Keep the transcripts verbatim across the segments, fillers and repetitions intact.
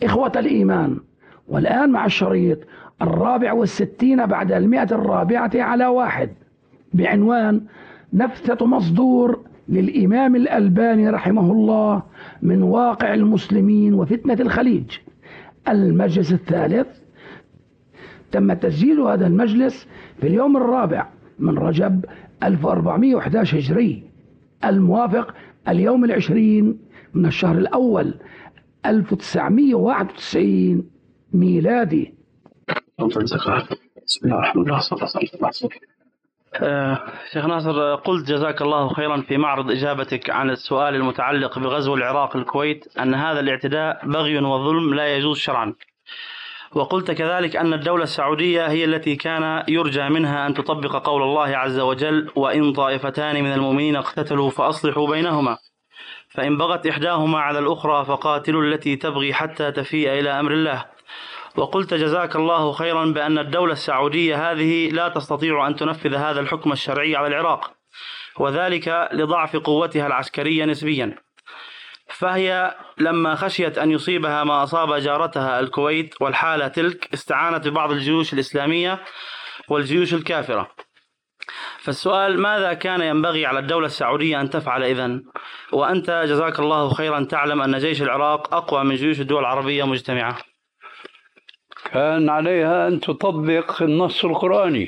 إخوة الإيمان، والآن مع الشريط الرابع والستين بعد المئة الرابعة على واحد بعنوان نفثة مصدور للإمام الألباني رحمه الله من واقع المسلمين وفتنة الخليج، المجلس الثالث. تم تسجيل هذا المجلس في اليوم الرابع من رجب ألف وأربعمئة وأحد عشر هجري، الموافق اليوم العشرين من الشهر الأول ألف وتسعمئة وواحد وتسعين ميلادي. بسم الله الرحمن الرحيم. آه شيخ ناصر، قلت جزاك الله خيرا في معرض إجابتك عن السؤال المتعلق بغزو العراق الكويت أن هذا الاعتداء بغي وظلم لا يجوز شرعا، وقلت كذلك أن الدولة السعودية هي التي كان يرجى منها أن تطبق قول الله عز وجل: وإن طائفتان من المؤمنين اقتتلوا فأصلحوا بينهما فإن بغت إحداهما على الأخرى فقاتلوا التي تبغي حتى تفيء إلى أمر الله. وقلت جزاك الله خيرا بأن الدولة السعودية هذه لا تستطيع أن تنفذ هذا الحكم الشرعي على العراق، وذلك لضعف قوتها العسكرية نسبيا، فهي لما خشيت أن يصيبها ما أصاب جارتها الكويت والحالة تلك استعانت ببعض الجيوش الإسلامية والجيوش الكافرة. فالسؤال: ماذا كان ينبغي على الدولة السعودية أن تفعل إذن؟ وأنت جزاك الله خيرا تعلم أن جيش العراق أقوى من جيوش الدول العربية مجتمعة. كان عليها أن تطبق النص القرآني،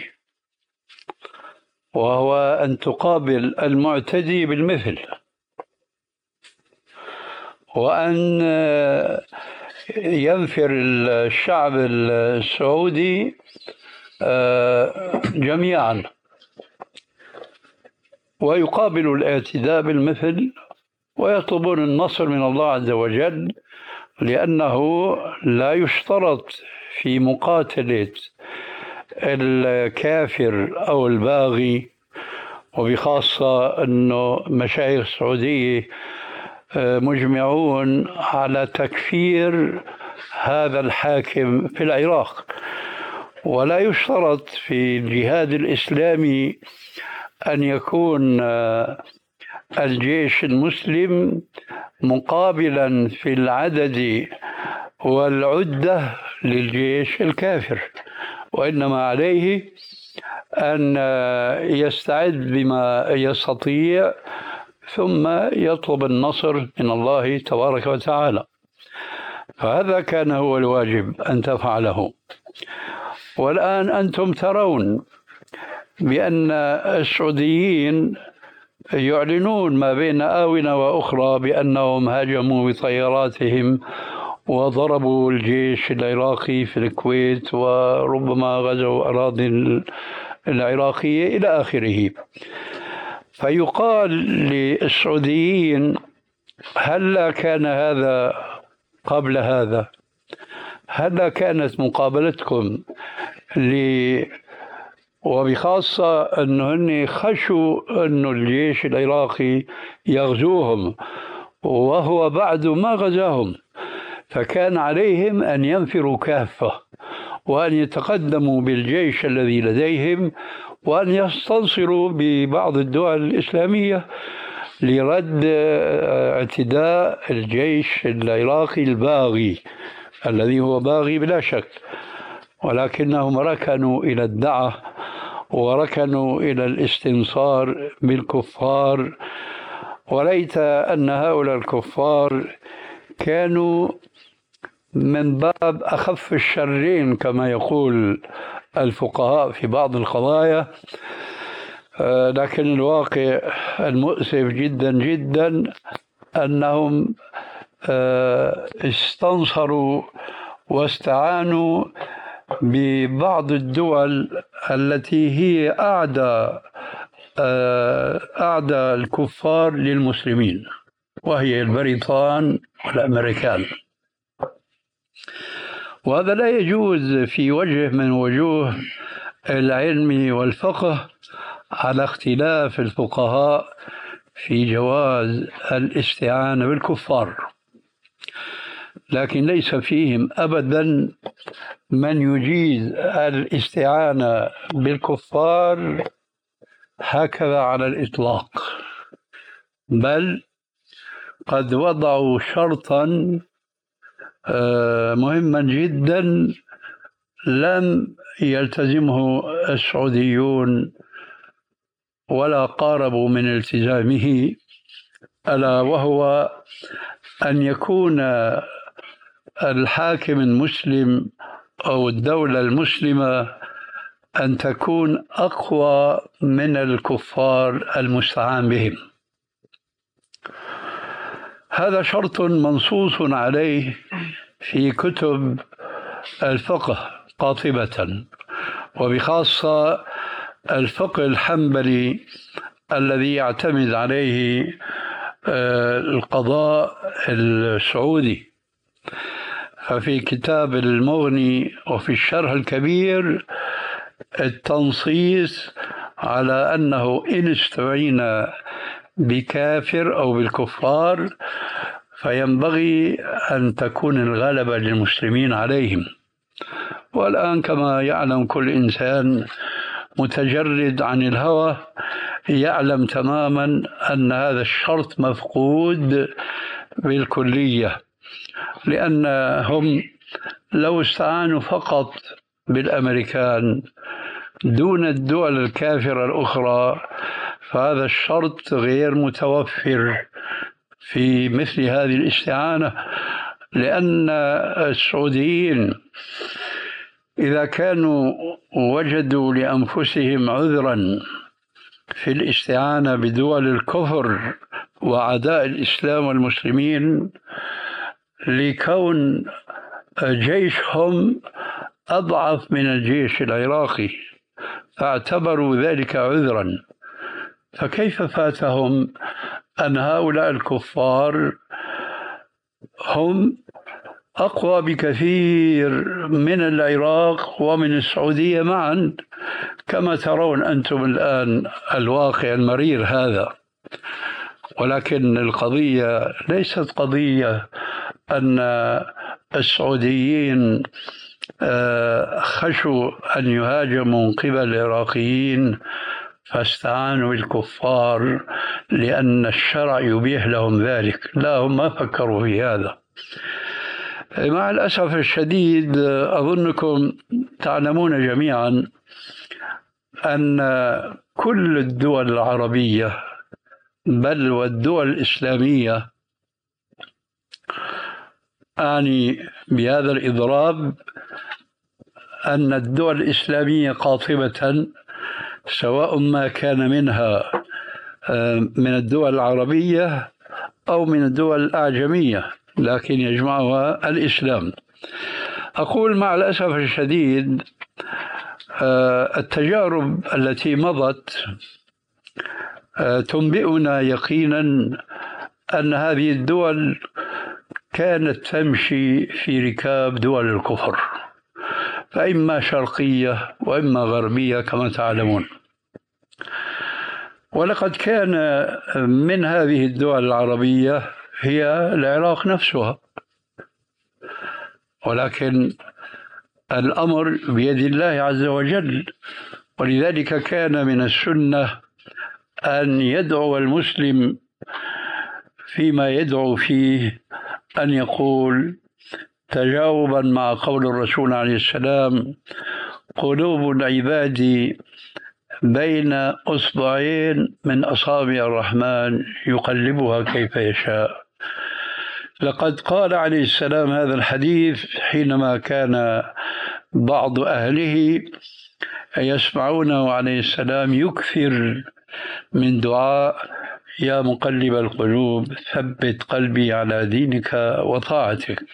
وهو أن تقابل المعتدي بالمثل، وأن ينفر الشعب السعودي جميعا ويقابل الاعتداء بالمثل ويطلبون النصر من الله عز وجل، لأنه لا يشترط في مقاتلة الكافر أو الباغي، وبخاصة أنه مشايخ السعودية مجمعون على تكفير هذا الحاكم في العراق، ولا يشترط في الجهاد الإسلامي أن يكون الجيش المسلم مقابلا في العدد والعدة للجيش الكافر، وإنما عليه أن يستعد بما يستطيع ثم يطلب النصر من الله تبارك وتعالى. فهذا كان هو الواجب أن تفعله. والآن أنتم ترون بأن السعوديين يعلنون ما بين آونة وأخرى بأنهم هاجموا بطياراتهم وضربوا الجيش العراقي في الكويت وربما غزوا أراضي العراقية إلى آخره. فيقال للسعوديين: هل كان هذا قبل هذا؟ هل كانت مقابلتكم ل وبخاصة أنه خشوا أن الجيش العراقي يغزوهم وهو بعد ما غزاهم، فكان عليهم أن ينفروا كافة وأن يتقدموا بالجيش الذي لديهم وأن يستنصروا ببعض الدول الإسلامية لرد اعتداء الجيش العراقي الباغي الذي هو باغي بلا شك، ولكنهم ركنوا إلى الدعة وركنوا إلى الاستنصار بالكفار. وليت أن هؤلاء الكفار كانوا من باب أخف الشرين كما يقول الفقهاء في بعض القضايا، لكن الواقع المؤسف جدا جدا أنهم استنصروا واستعانوا ببعض الدول التي هي أعدى أعدى الكفار للمسلمين، وهي البريطان والأمريكان. وهذا لا يجوز في وجه من وجوه العلم والفقه، على اختلاف الفقهاء في جواز الاستعانة بالكفار، لكن ليس فيهم أبدا من يجيز الاستعانة بالكفار هكذا على الإطلاق، بل قد وضعوا شرطا مهما جدا لم يلتزمه السعوديون ولا قاربوا من التزامه، ألا وهو أن يكون الحاكم المسلم أو الدولة المسلمة أن تكون أقوى من الكفار المستعان بهم. هذا شرط منصوص عليه في كتب الفقه قاطبة، وبخاصة الفقه الحنبلي الذي يعتمد عليه القضاء السعودي. ففي كتاب المغني وفي الشرح الكبير التنصيص على أنه إن استعين بكافر أو بالكفار فينبغي أن تكون الغلبة للمسلمين عليهم. والآن كما يعلم كل إنسان متجرد عن الهوى يعلم تماما أن هذا الشرط مفقود بالكلية، لأنهم لو استعانوا فقط بالأمريكان دون الدول الكافرة الأخرى فهذا الشرط غير متوفر في مثل هذه الاستعانة، لأن السعوديين إذا كانوا وجدوا لأنفسهم عذرا في الاستعانة بدول الكفر وأعداء الإسلام والمسلمين لكون جيشهم أضعف من الجيش العراقي فاعتبروا ذلك عذرا، فكيف فاتهم أن هؤلاء الكفار هم أقوى بكثير من العراق ومن السعودية معا، كما ترون أنتم الآن الواقع المرير هذا. ولكن القضية ليست قضية أن السعوديين خشوا أن يهاجموا من قبل العراقيين فاستعانوا بالكفار لأن الشرع يبيح لهم ذلك، لا، هم ما فكروا في هذا. مع الأسف الشديد أظنكم تعلمون جميعا أن كل الدول العربية بل والدول الإسلامية، أعني بهذا الإضراب أن الدول الإسلامية قاطبة سواء ما كان منها من الدول العربية أو من الدول الأعجمية لكن يجمعها الإسلام. أقول مع الأسف الشديد التجارب التي مضت تنبئنا يقينا أن هذه الدول كانت تمشي في ركاب دول الكفر، فإما شرقية وإما غربية كما تعلمون. ولقد كان من هذه الدول العربية هي العراق نفسها، ولكن الأمر بيد الله عز وجل، ولذلك كان من السنة أن يدعو المسلم فيما يدعو فيه أن يقول تجاوبا مع قول الرسول عليه السلام: قلوب العباد بين أصبعين من أصابع الرحمن يقلبها كيف يشاء. لقد قال عليه السلام هذا الحديث حينما كان بعض أهله يسمعونه عليه السلام يكثر من دعاء: يا مقلب القلوب ثبت قلبي على دينك وطاعتك.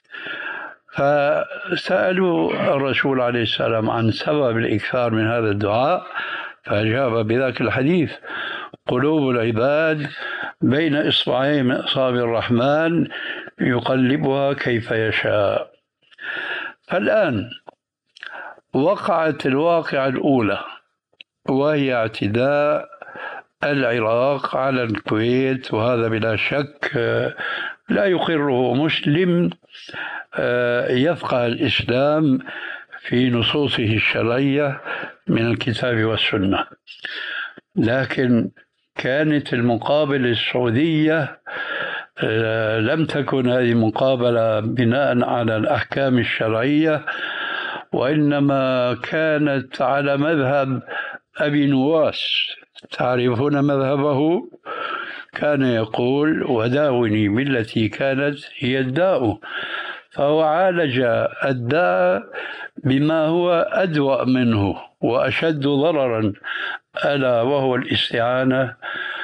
فسألوا الرسول عليه السلام عن سبب الإكثار من هذا الدعاء فأجاب بذاك الحديث: قلوب العباد بين إصبعين من أصابع الرحمن يقلبها كيف يشاء. فالآن وقعت الواقعة الأولى وهي اعتداء العراق على الكويت، وهذا بلا شك لا يقره مسلم يفقه الإسلام في نصوصه الشرعية من الكتاب والسنة. لكن كانت المقابل السعودية لم تكن هذه مقابلة بناء على الأحكام الشرعية، وإنما كانت على مذهب أبي نواس. تعرفون مذهبه؟ كان يقول: وداوني بالتي كانت هي الداء، فهو عالج الداء بما هو أدوأ منه وأشد ضررا، ألا وهو الاستعانة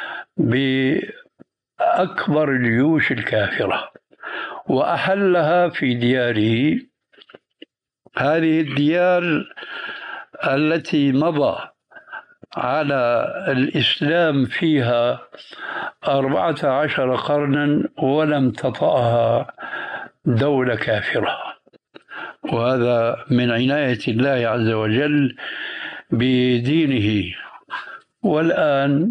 بأكبر الجيوش الكافرة، وأحلها في دياره. هذه الديار التي مضى على الإسلام فيها أربعة عشر قرنا ولم تطأها دولة كافرة، وهذا من عناية الله عز وجل بدينه. والآن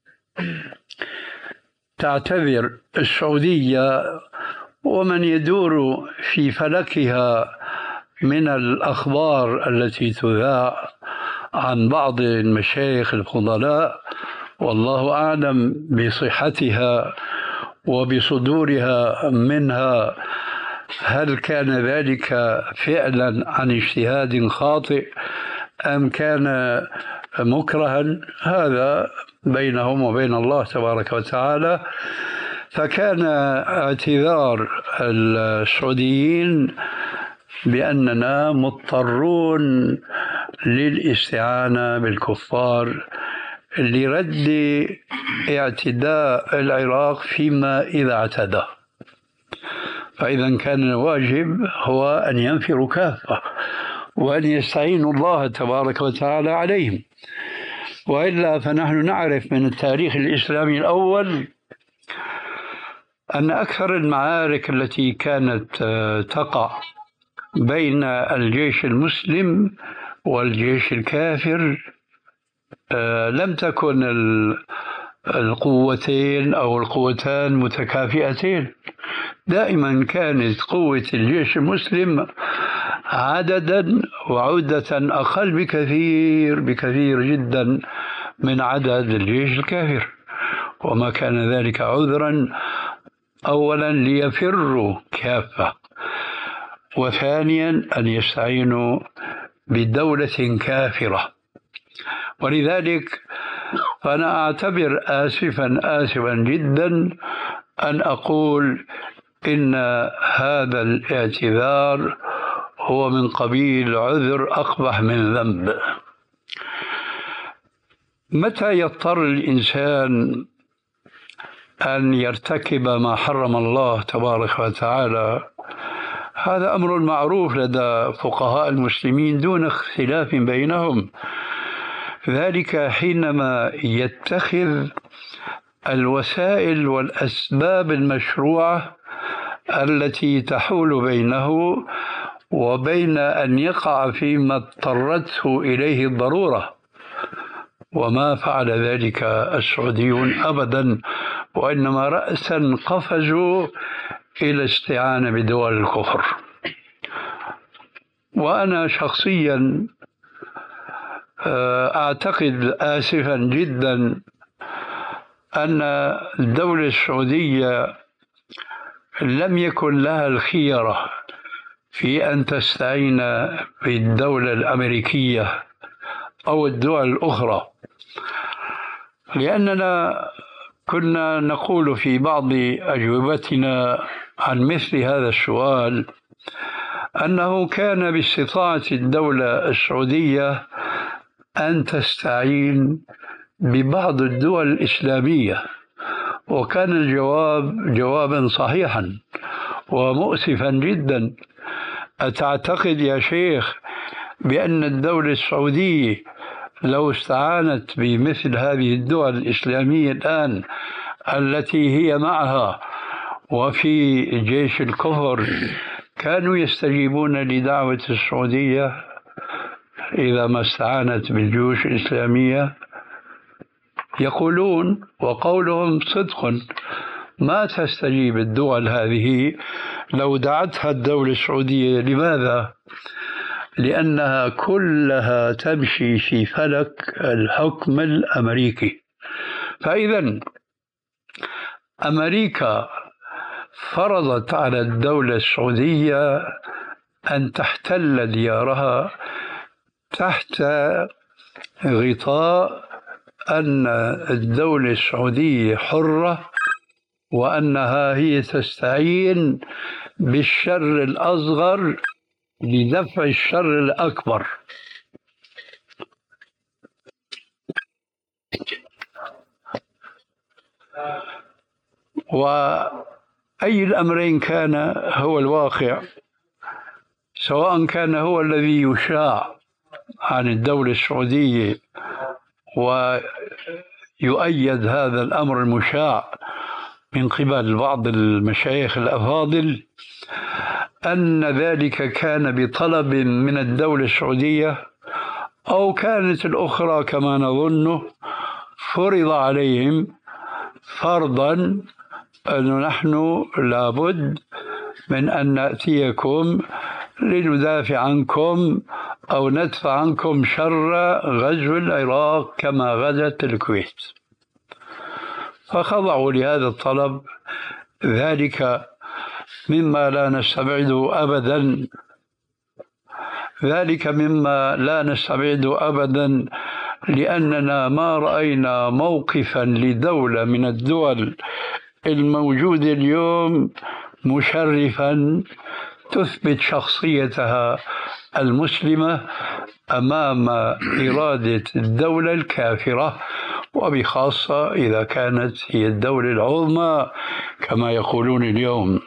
تعتذر السعودية ومن يدور في فلكها من الأخبار التي تذاع عن بعض المشايخ الفضلاء، والله أعلم بصحتها وبصدورها منها، هل كان ذلك فعلا عن اجتهاد خاطئ أم كان مكرها؟ هذا بينهم وبين الله تبارك وتعالى. فكان اعتذار السعوديين بأننا مضطرون للاستعانة بالكفار لرد اعتداء العراق فيما إذا اعتدى، فإذا كان الواجب هو أن ينفروا كافة وأن يستعينوا الله تبارك وتعالى عليهم. وإلا فنحن نعرف من التاريخ الإسلامي الأول أن أكثر المعارك التي كانت تقع بين الجيش المسلم والجيش الكافر لم تكن القوتين أو القوتان متكافئتين، دائما كانت قوة الجيش المسلم عددا وعدة أقل بكثير بكثير جدا من عدد الجيش الكافر، وما كان ذلك عذرا أولا ليفروا كافة، وثانيا أن يستعينوا بدولة كافرة. ولذلك فأنا أعتبر آسفا آسفا جدا أن أقول إن هذا الاعتذار هو من قبيل عذر أقبح من ذنب. متى يضطر الإنسان أن يرتكب ما حرم الله تبارك وتعالى؟ هذا أمر معروف لدى فقهاء المسلمين دون اختلاف بينهم، ذلك حينما يتخذ الوسائل والأسباب المشروعة التي تحول بينه وبين أن يقع فيما اضطرته إليه الضرورة، وما فعل ذلك السعوديون أبدا، وإنما رأسا قفزوا إلى استعانة بدول الكفر. وأنا شخصيا أعتقد آسفا جدا أن الدولة السعودية لم يكن لها الخيرة في أن تستعين بالدولة الأمريكية أو الدول الأخرى، لأننا كنا نقول في بعض أجوبتنا عن مثل هذا السؤال أنه كان باستطاعة الدولة السعودية أن تستعين ببعض الدول الإسلامية، وكان الجواب جوابا صحيحا ومؤسفا جدا. أتعتقد يا شيخ بأن الدولة السعودية لو استعانت بمثل هذه الدول الإسلامية الآن التي هي معها وفي جيش الكفر كانوا يستجيبون لدعوة السعودية إذا ما استعانت بالجيوش الإسلامية؟ يقولون وقولهم صدق، ما تستجيب الدول هذه لو دعتها الدولة السعودية. لماذا؟ لأنها كلها تمشي في فلك الحكم الأمريكي. فإذا أمريكا فرضت على الدولة السعودية أن تحتل ديارها تحت غطاء أن الدولة السعودية حرة، وأنها هي تستعين بالشر الأصغر لدفع الشر الأكبر. وأي الأمرين كان هو الواقع، سواء كان هو الذي يشاع عن الدولة السعودية ويؤيد هذا الأمر المشاع من قبل بعض المشايخ الأفاضل أن ذلك كان بطلب من الدولة السعودية، أو كانت الأخرى كما نظن فرض عليهم فرضا أن نحن لابد من أن نأتيكم لندافع عنكم أو ندفع عنكم شر غزو العراق كما غزت الكويت. فخضعوا لهذا الطلب، ذلك مما لا نستبعده أبدا ذلك مما لا نستبعده أبدا لأننا ما رأينا موقفا لدولة من الدول الموجودة اليوم مشرفا تثبت شخصيتها المسلمة أمام إرادة الدولة الكافرة، وبخاصة إذا كانت هي الدولة العظمى كما يقولون اليوم.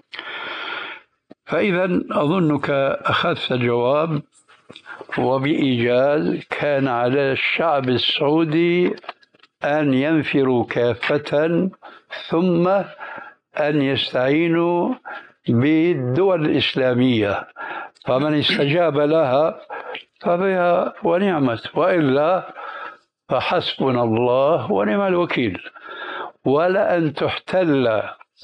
فإذا أظنك أخذت الجواب، وبإيجاز كان على الشعب السعودي أن ينفروا كافة ثم أن يستعينوا بالدول الإسلامية، فمن استجاب لها فبها ونعمت، وإلا فحسبنا الله ونعم الوكيل. ولا أن تحتل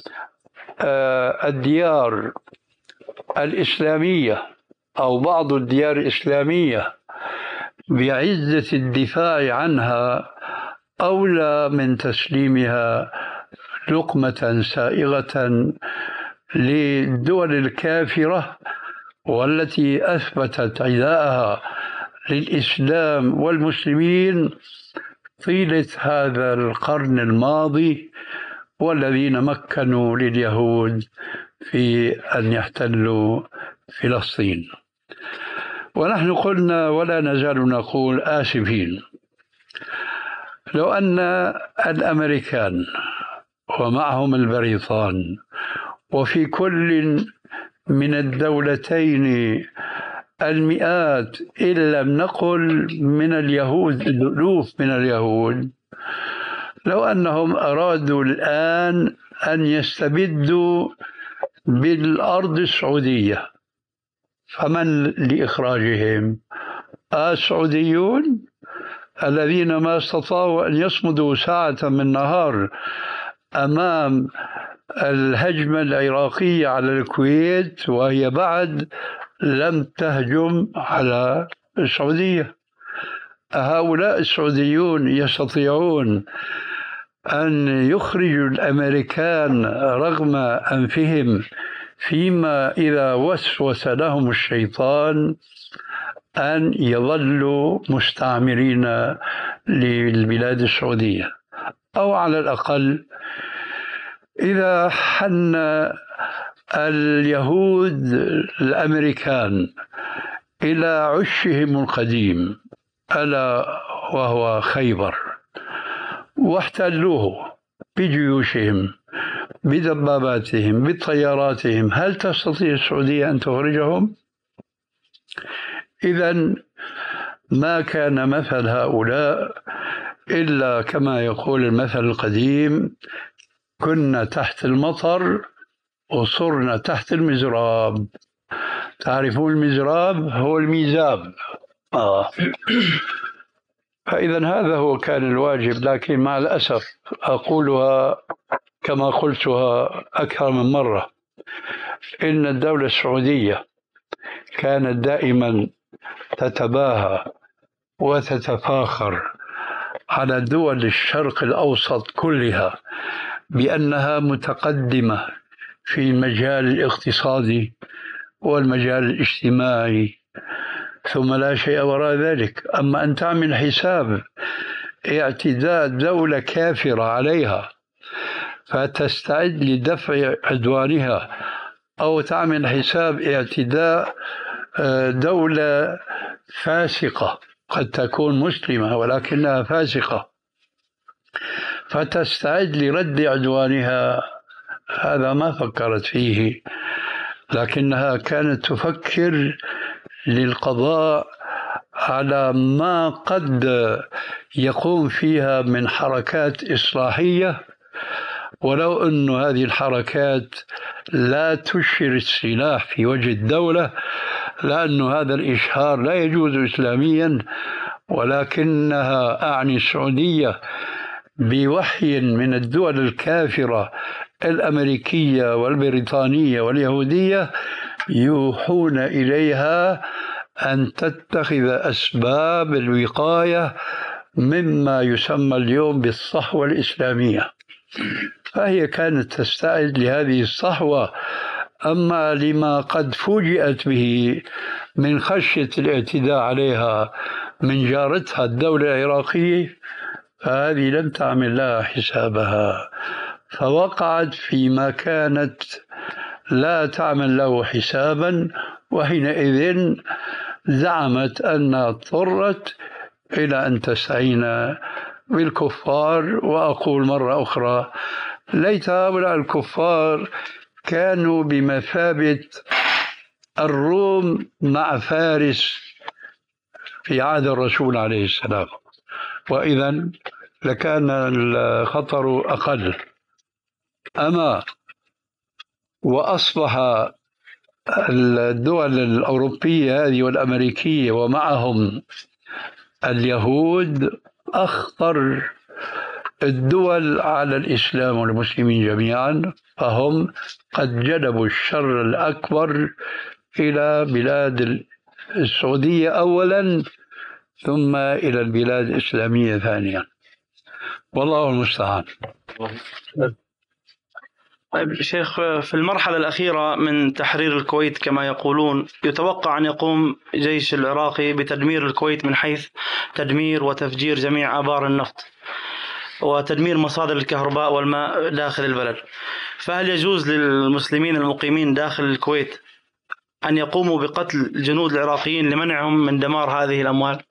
الديار الإسلامية أو بعض الديار الإسلامية بعزة الدفاع عنها أولى من تسليمها لقمة سائغة للدول الكافرة والتي أثبتت عداءها للإسلام والمسلمين طيلة هذا القرن الماضي، والذين مكنوا لليهود في أن يحتلوا فلسطين. ونحن قلنا ولا نزال نقول آسفين لو أن الأمريكان ومعهم البريطان وفي كل من الدولتين المئات إن لم نقل من اليهود الألوف من اليهود، لو أنهم أرادوا الآن أن يستبدوا بالأرض السعودية، فمن لإخراجهم؟ السعوديون الذين ما استطاعوا أن يصمدوا ساعة من نهار أمام الهجمة العراقية على الكويت وهي بعد لم تهجم على السعودية. هؤلاء السعوديون يستطيعون أن يخرجوا الأمريكان رغم أنفهم فيما إذا وسوس لهم الشيطان أن يظلوا مستعمرين للبلاد السعودية، أو على الأقل إذا حن اليهود الأمريكان إلى عشهم القديم ألا وهو خيبر واحتلوه بجيوشهم بدباباتهم بطياراتهم، هل تستطيع السعودية أن تخرجهم؟ إذن ما كان مثل هؤلاء إلا كما يقول المثل القديم: كنا تحت المطر وصرنا تحت المزراب. تعرفون المزراب؟ هو الميزاب. آه. فإذا هذا هو كان الواجب، لكن مع الأسف أقولها كما قلتها أكثر من مرة، إن الدولة السعودية كانت دائما تتباهى وتتفاخر على دول الشرق الأوسط كلها بأنها متقدمة في المجال الاقتصادي والمجال الاجتماعي، ثم لا شيء وراء ذلك. أما أن تعمل حساب اعتداء دولة كافرة عليها فتستعد لدفع عدوانها، أو تعمل حساب اعتداء دولة فاسقة قد تكون مسلمة ولكنها فاسقة فتستعد لرد عدوانها، هذا ما فكرت فيه، لكنها كانت تفكر للقضاء على ما قد يقوم فيها من حركات إصلاحية، ولو أن هذه الحركات لا تشهر السلاح في وجه الدولة، لأن هذا الإشهار لا يجوز إسلاميا، ولكنها أعني السعودية بوحي من الدول الكافرة الأمريكية والبريطانية واليهودية يوحون إليها أن تتخذ أسباب الوقاية مما يسمى اليوم بالصحوة الإسلامية، فهي كانت تستعد لهذه الصحوة. أما لما قد فوجئت به من خشية الاعتداء عليها من جارتها الدولة العراقية، فهذه لم تعمل لها حسابها، فوقعت فيما كانت لا تعمل له حسابا، وحينئذ زعمت أنها اضطرت إلى أن تستعين بالكفار. وأقول مرة أخرى، ليت هؤلاء الكفار كانوا بمثابة الروم مع فارس في عهد الرسول عليه السلام، وإذا لكان الخطر أقل. أما وأصبح الدول الأوروبية هذه والأمريكية ومعهم اليهود أخطر الدول على الإسلام والمسلمين جميعا، فهم قد جلبوا الشر الأكبر إلى بلاد السعودية أولا، ثم إلى البلاد الإسلامية ثانيا، والله المستعان. طيب شيخ، في المرحلة الأخيرة من تحرير الكويت كما يقولون، يتوقع أن يقوم جيش العراقي بتدمير الكويت من حيث تدمير وتفجير جميع آبار النفط وتدمير مصادر الكهرباء والماء داخل البلد، فهل يجوز للمسلمين المقيمين داخل الكويت أن يقوموا بقتل الجنود العراقيين لمنعهم من دمار هذه الأموال؟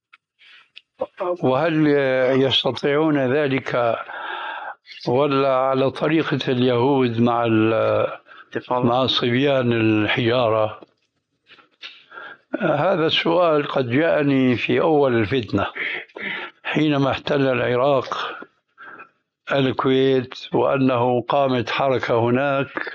وهل يستطيعون ذلك ولا على طريقة اليهود مع مع صبيان الحجارة؟ هذا السؤال قد جاءني في أول الفتنة حينما احتل العراق الكويت، وأنه قامت حركة هناك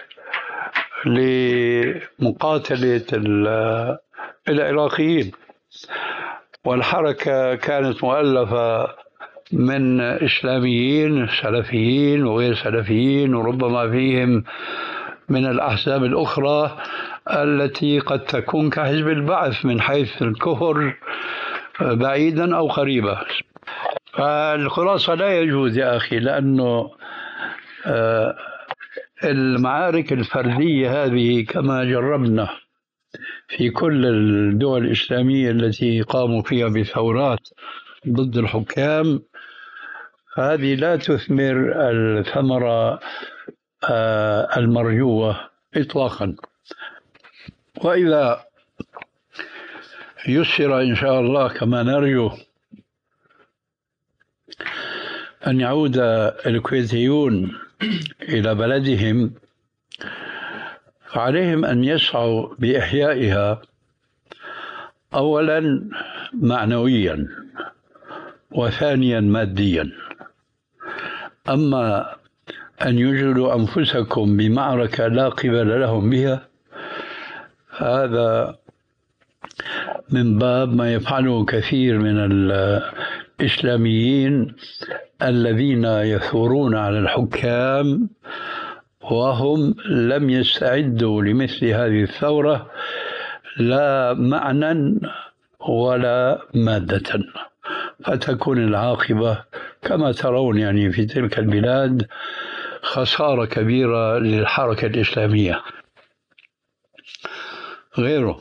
لمقاتلة العراقيين، والحركة كانت مؤلفة من إسلاميين سلفيين وغير سلفيين، وربما فيهم من الأحزاب الأخرى التي قد تكون كحزب البعث من حيث الكفر بعيدا أو قريبا. فالخلاصة لا يجوز يا أخي، لأنه المعارك الفردية هذه كما جربنا في كل الدول الإسلامية التي قاموا فيها بثورات ضد الحكام، هذه لا تثمر الثمرة المرجوة إطلاقا. وإذا يسر إن شاء الله كما نرجو أن يعود الكويتيون إلى بلدهم، فعليهم أن يسعوا بإحيائها أولا معنويا وثانيا ماديا. أما أن يجعلوا أنفسكم بمعركة لا قبل لهم بها، هذا من باب ما يفعله كثير من الإسلاميين الذين يثورون على الحكام وهم لم يستعدوا لمثل هذه الثورة لا معنى ولا مادة، فتكون العاقبة كما ترون يعني في تلك البلاد خسارة كبيرة للحركة الإسلامية. غيره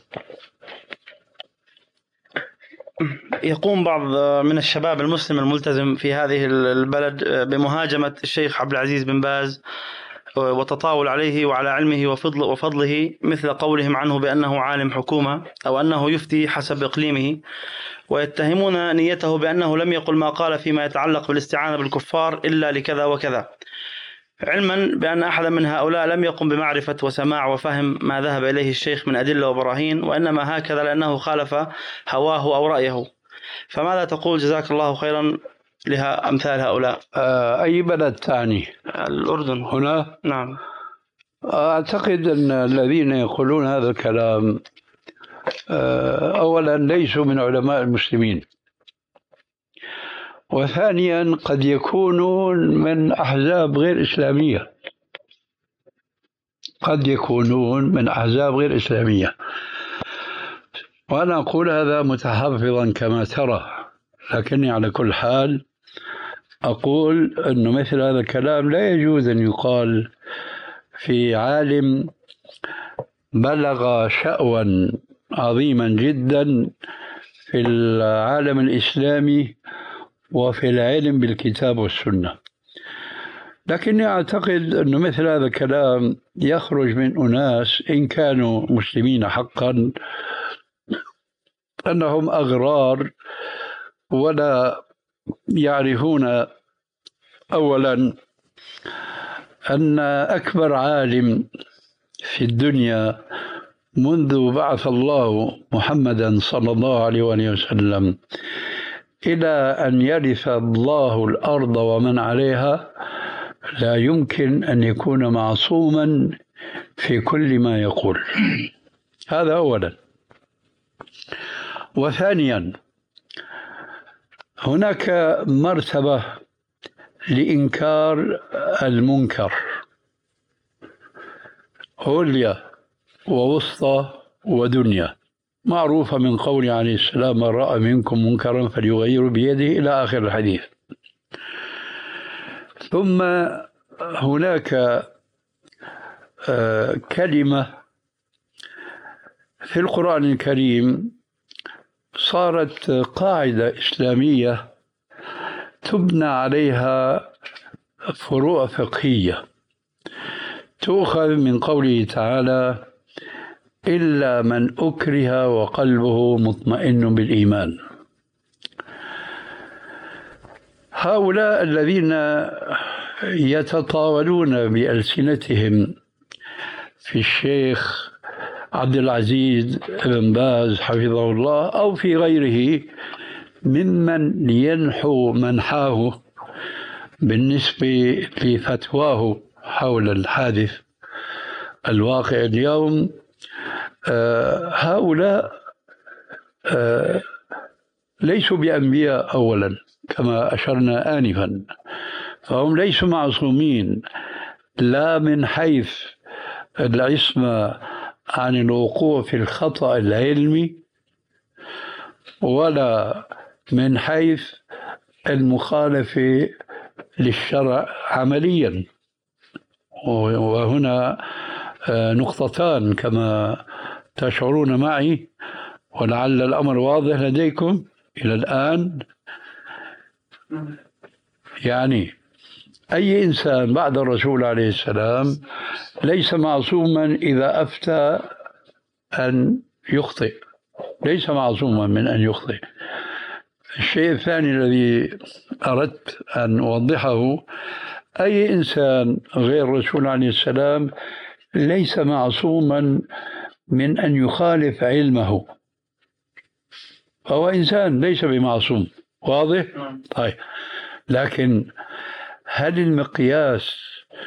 يقوم بعض من الشباب المسلم الملتزم في هذه البلد بمهاجمة الشيخ عبد العزيز بن باز وتطاول عليه وعلى علمه وفضل وفضله، مثل قولهم عنه بأنه عالم حكومة أو أنه يفتي حسب إقليمه، ويتهمون نيته بأنه لم يقل ما قال فيما يتعلق بالاستعانة بالكفار إلا لكذا وكذا، علما بأن أحدا من هؤلاء لم يقم بمعرفة وسماع وفهم ما ذهب إليه الشيخ من أدلة وبراهين، وإنما هكذا لأنه خالف هواه أو رأيه. فماذا تقول جزاك الله خيرا لها أمثال هؤلاء؟ آه أي بلد ثاني؟ الأردن. هنا؟ نعم. أعتقد أن الذين يقولون هذا الكلام آه أولا ليسوا من علماء المسلمين، وثانيا قد يكونون من أحزاب غير إسلامية، قد يكونون من أحزاب غير إسلامية. وأنا أقول هذا متحفظا كما ترى، لكني على كل حال أقول أنه مثل هذا الكلام لا يجوز أن يقال في عالم بلغ شأوا عظيما جدا في العالم الإسلامي وفي العلم بالكتاب والسنة. لكني أعتقد أنه مثل هذا الكلام يخرج من أناس إن كانوا مسلمين حقا أنهم أغرار ولا يعرفون أولا أن أكبر عالم في الدنيا منذ بعث الله محمدا صلى الله عليه وسلم إلى أن يرث الله الأرض ومن عليها لا يمكن أن يكون معصوما في كل ما يقول. هذا أولا. وثانيا هناك مرتبة لإنكار المنكر، عليا ووسطى ودنيا، معروفة من قول عليه السلام: من رأى منكم منكرا فليغير بيده، إلى آخر الحديث. ثم هناك كلمة في القرآن الكريم صارت قاعدة إسلامية تبنى عليها فروع فقهية، تؤخذ من قوله تعالى: إلا من أكره وقلبه مطمئن بالإيمان. هؤلاء الذين يتطاولون بألسنتهم في الشيخ عبد العزيز بن باز حفظه الله أو في غيره ممن ينحو منحاه بالنسبة لفتواه حول الحادث الواقع اليوم، آه هؤلاء آه ليسوا بأنبياء أولا كما أشرنا آنفا، فهم ليسوا معصومين لا من حيث العصمة عن الوقوع في الخطأ العلمي ولا من حيث المخالفة للشرع عمليا. وهنا نقطتان كما تشعرون معي، ولعل الأمر واضح لديكم إلى الآن. يعني أي إنسان بعد الرسول عليه السلام ليس معصوما إذا أفتى أن يخطئ، ليس معصوما من أن يخطئ. الشيء الثاني الذي أردت أن أوضحه: أي إنسان غير الرسول عليه السلام ليس معصوما من أن يخالف علمه، فهو إنسان ليس بمعصوم. واضح؟ طيب، لكن هل المقياس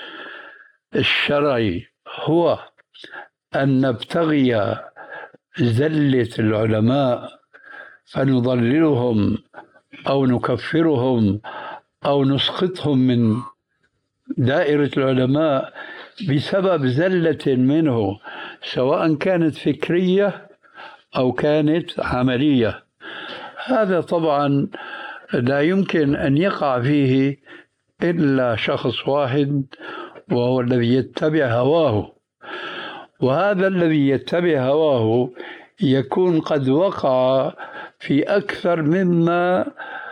الشرعي هو أن نبتغي زلة العلماء فنضللهم أو نكفرهم أو نسقطهم من دائرة العلماء بسبب زلة منه، سواء كانت فكرية أو كانت عملية؟ هذا طبعا لا يمكن أن يقع فيه إلا شخص واحد، وهو الذي يتبع هواه، وهذا الذي يتبع هواه يكون قد وقع في أكثر مما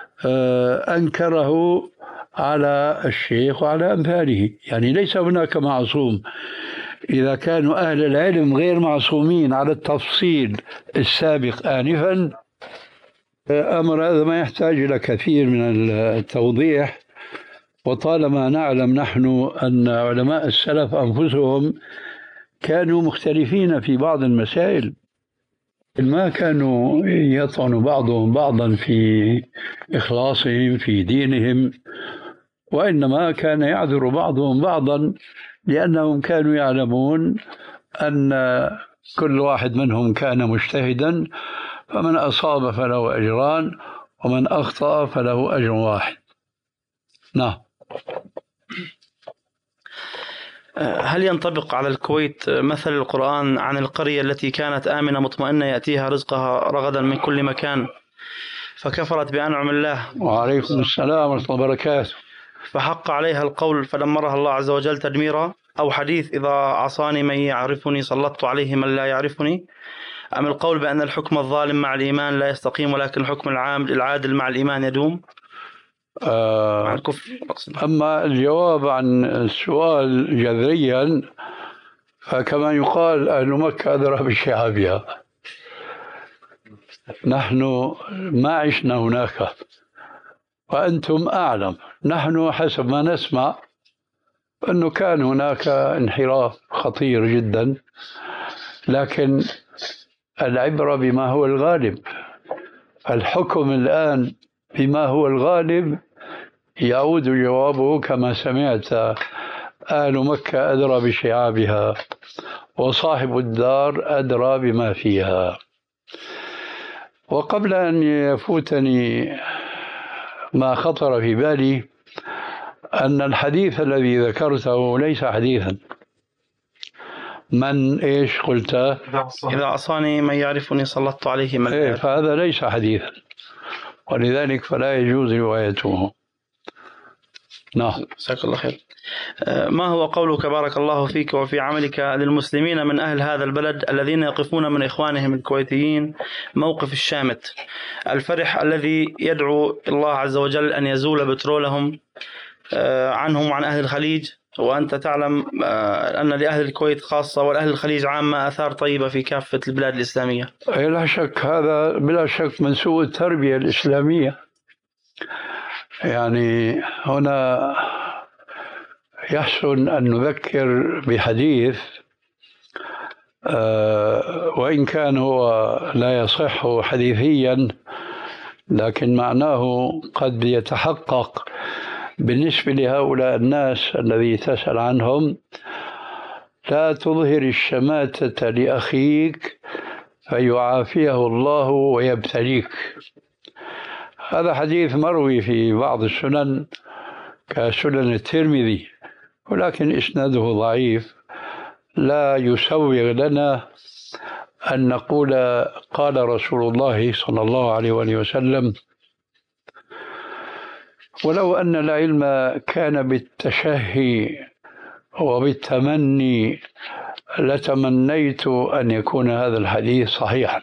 أنكره على الشيخ وعلى أمثاله. يعني ليس هناك معصوم. إذا كانوا أهل العلم غير معصومين على التفصيل السابق آنفا، أمر هذا ما يحتاج إلى كثير من التوضيح. وطالما نعلم نحن أن علماء السلف أنفسهم كانوا مختلفين في بعض المسائل، ما كانوا يطعن بعضهم بعضا في إخلاصهم في دينهم، وإنما كان يعذر بعضهم بعضا لأنهم كانوا يعلمون أن كل واحد منهم كان مجتهدا، فمن أصاب فله أجران ومن أخطأ فله أجر واحد. نعم. هل ينطبق على الكويت مثل القرآن عن القرية التي كانت آمنة مطمئنة يأتيها رزقها رغدا من كل مكان فكفرت بأنعم الله؟ وعليكم السلام ورحمة الله وبركاته. فحق عليها القول فدمرها الله عز وجل تدميرا؟ أو حديث إذا عصاني من يعرفني سلطت عليه من لا يعرفني؟ أم القول بأن الحكم الظالم مع الإيمان لا يستقيم ولكن الحكم العام العادل مع الإيمان يدوم؟ آه مع الكفر. أما الجواب عن السؤال جذريا فكما يقال أهل مكة أدرى بشعابها. نحن ما عشنا هناك وأنتم أعلم. نحن حسب ما نسمع أنه كان هناك انحراف خطير جدا، لكن العبرة بما هو الغالب. الحكم الآن بما هو الغالب يعود جوابه كما سمعت: أهل مكة أدرى بشعابها وصاحب الدار أدرى بما فيها. وقبل أن يفوتني ما خطر في بالي أن الحديث الذي ذكرته ليس حديثا. من إيش قلت؟ إذا عصاني من يعرفني سلطت عليه من إيه، فهذا ليس حديثا، ولذلك فلا يجوز روايته. نعم. جزاك الله خير. ما هو قولك بارك الله فيك وفي عملك للمسلمين من أهل هذا البلد الذين يقفون من إخوانهم الكويتيين موقف الشامت الفرح الذي يدعو الله عز وجل أن يزول بترولهم عنهم وعن أهل الخليج، وأنت تعلم أن لأهل الكويت خاصة ولأهل الخليج عامة آثار طيبة في كافة البلاد الإسلامية؟ لا شك، هذا بلا شك من سوء التربية الإسلامية. يعني هنا يحسن أن نذكر بحديث وإن كان هو لا يصح حديثيا، لكن معناه قد يتحقق بالنسبة لهؤلاء الناس الذي تسأل عنهم: لا تظهر الشماتة لأخيك فيعافيه الله ويبتليك. هذا حديث مروي في بعض السنن كسنن الترمذي، ولكن إسناده ضعيف، لا يسوغ لنا أن نقول قال رسول الله صلى الله عليه وآله وسلم. ولو أن العلم كان بالتشهي وبالتمني لتمنيت أن يكون هذا الحديث صحيحا،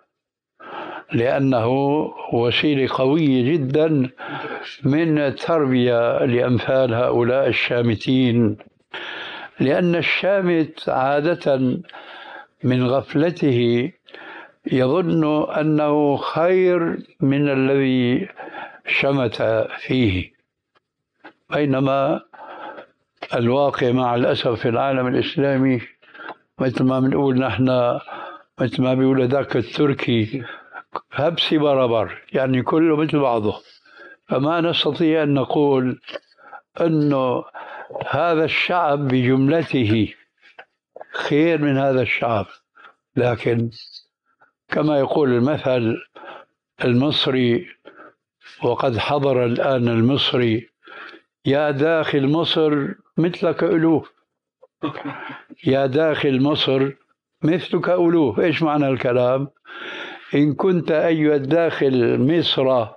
لأنه وسيلة قوية جدا من التربية لأمثال هؤلاء الشامتين. لأن الشامت عادة من غفلته يظن أنه خير من الذي شمت فيه، بينما الواقع مع الأسف في العالم الإسلامي مثل ما بنقول نحن، مثل ما بيقول ذاك التركي: هبسي بربر، يعني كله مثل بعضه. فما نستطيع أن نقول أنه هذا الشعب بجملته خير من هذا الشعب، لكن كما يقول المثل المصري، وقد حضر الآن المصري: يا داخل مصر مثلك ألوف. يا داخل مصر مثلك ألوف. إيش معنى الكلام؟ إن كنت أيها الداخل مصر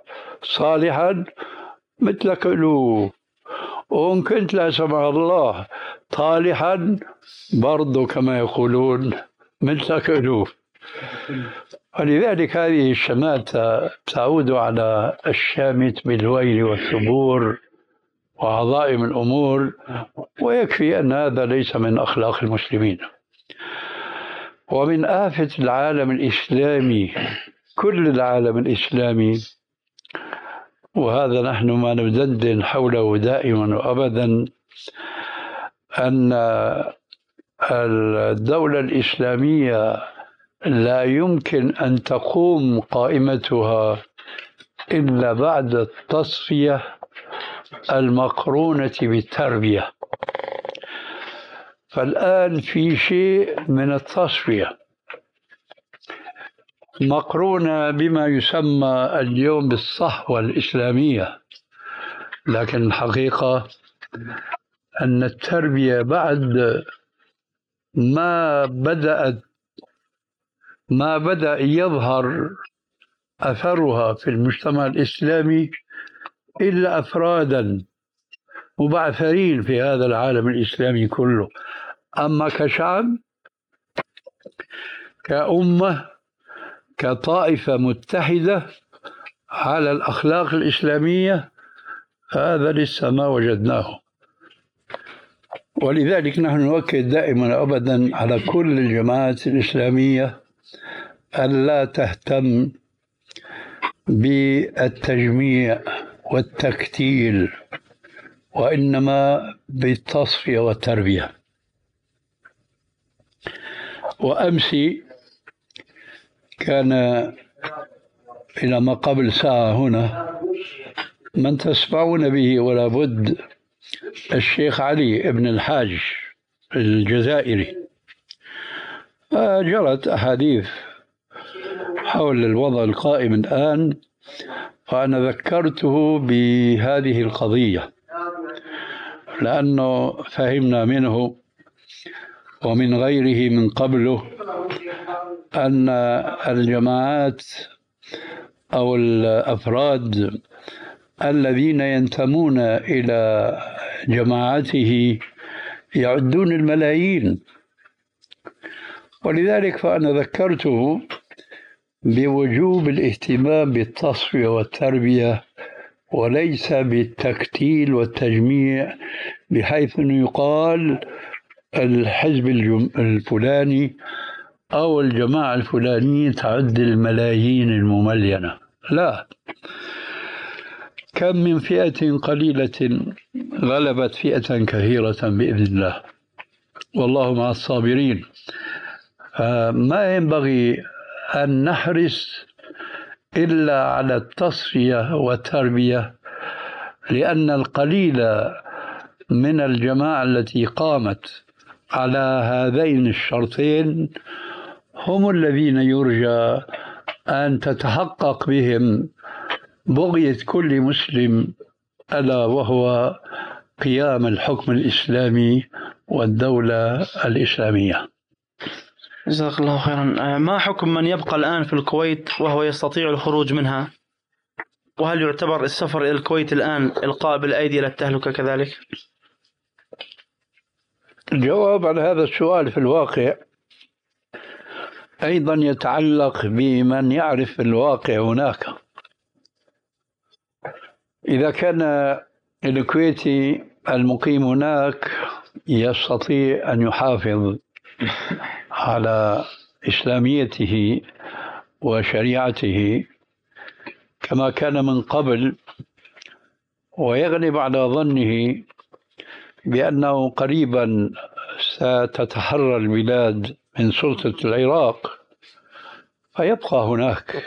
صالحا مثلك ألوف، وإن كنت لا سمح الله صالحا برضو كما يقولون مثلك ألوف. ولذلك هذه الشماتة تعود على الشامت بالويل والثبور وعظائم الأمور، ويكفي أن هذا ليس من أخلاق المسلمين. ومن آفة العالم الإسلامي، كل العالم الإسلامي، وهذا نحن ما ندندن حوله دائما وأبدا، أن الدولة الإسلامية لا يمكن أن تقوم قائمتها إلا بعد التصفية المقرونة بالتربية. فالآن في شيء من التصفية مقرونة بما يسمى اليوم بالصحوة الإسلامية، لكن الحقيقة أن التربية بعد ما بدأت ما بدأ يظهر أثرها في المجتمع الإسلامي إلا أفرادا مبعثرين في هذا العالم الإسلامي كله. أما كشعب، كأمة، كطائفة متحدة على الأخلاق الإسلامية، هذا لسه ما وجدناه. ولذلك نحن نؤكد دائما أبدا على كل الجماعات الإسلامية أن لا تهتم بالتجميع والتكتيل، وإنما بالتصفية والتربية. وأمس كان إلى ما قبل ساعة هنا من تسمعون به ولا بد الشيخ علي ابن الحاج الجزائري. جرت أحاديث حول الوضع القائم الآن، وأنا ذكرته بهذه القضية لأنه فهمنا منه ومن غيره من قبله أن الجماعات أو الأفراد الذين ينتمون إلى جماعته يعدون الملايين. ولذلك فأنا ذكرته بوجوب الاهتمام بالتصفية والتربية وليس بالتكتيل والتجميع، بحيث أنه يقال الحزب الفلاني أو الجماعة الفلانية تعد الملايين المملينة. لا، كم من فئة قليلة غلبت فئة كثيرة بإذن الله، والله مع الصابرين. ما ينبغي أن نحرص إلا على التصفية والتربية، لأن القليل من الجماعة التي قامت على هذين الشرطين هم الذين يرجى أن تتحقق بهم بغية كل مسلم، ألا وهو قيام الحكم الإسلامي والدولة الإسلامية. جزاك الله خيرا. ما حكم من يبقى الآن في الكويت وهو يستطيع الخروج منها؟ وهل يعتبر السفر إلى الكويت الآن إلقاء بالأيدي إلى التهلكة كذلك؟ الجواب على هذا السؤال في الواقع أيضا يتعلق بمن يعرف الواقع هناك. إذا كان الكويتي المقيم هناك يستطيع أن يحافظ على إسلاميته وشريعته كما كان من قبل، ويغلب على ظنه بأنه قريبا ستتحرر البلاد من سلطة العراق، فيبقى هناك.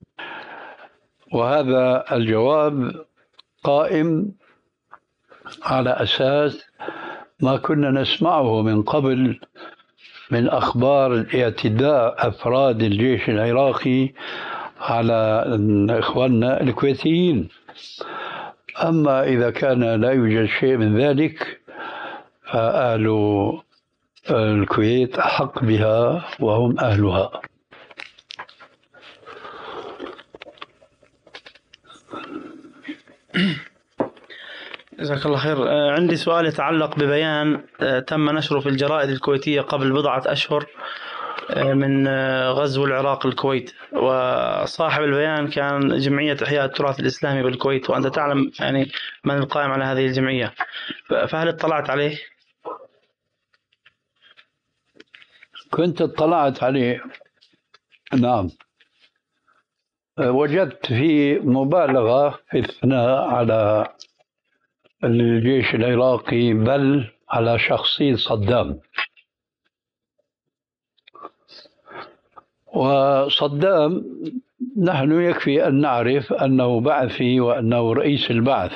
وهذا الجواب قائم على أساس ما كنا نسمعه من قبل من أخبار اعتداء أفراد الجيش العراقي على إخواننا الكويتيين. أما إذا كان لا يوجد شيء من ذلك فأهل الكويت أحق بها وهم أهلها. جزاك الله خير. آه، عندي سؤال يتعلق ببيان آه، تم نشره في الجرائد الكويتية قبل بضعة أشهر آه، من آه، غزو العراق الكويت، وصاحب البيان كان جمعية إحياء التراث الإسلامي بالكويت، وأنت تعلم يعني من القائم على هذه الجمعية، فهل اطلعت عليه؟ كنت اطلعت عليه، نعم. وجدت في مبالغة في الثناء على الجيش العراقي، بل على شخصية صدام. وصدام نحن يكفي أن نعرف أنه بعثي وأنه رئيس البعث،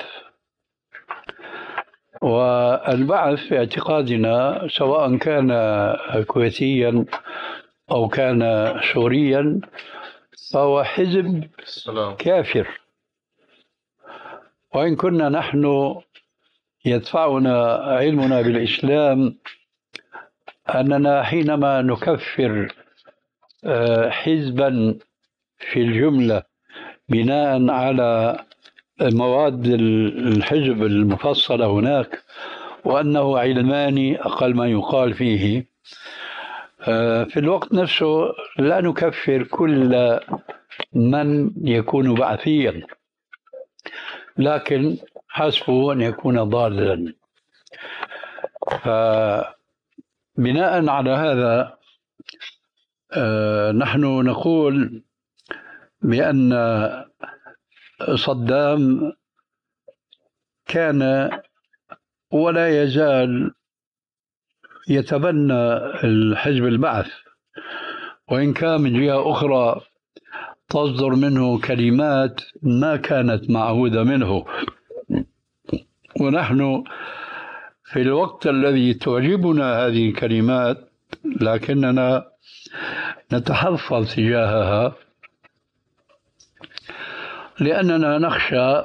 والبعث في اعتقادنا سواء كان كويتيا أو كان سوريا فهو حزب كافر. وإن كنا نحن يدفعنا علمنا بالإسلام أننا حينما نكفر حزبا في الجملة بناء على مواد الحزب المفصلة هناك وأنه علماني أقل ما يقال فيه، في الوقت نفسه لا نكفر كل من يكون بعثيا، لكن حسبه أن يكون ضالا. فبناء على هذا نحن نقول بأن صدام كان ولا يزال يتبنى الحزب البعث، وإن كان من جهة أخرى تصدر منه كلمات ما كانت معهودة منه. ونحن في الوقت الذي تعجبنا هذه الكلمات لكننا نتحفظ تجاهها، لأننا نخشى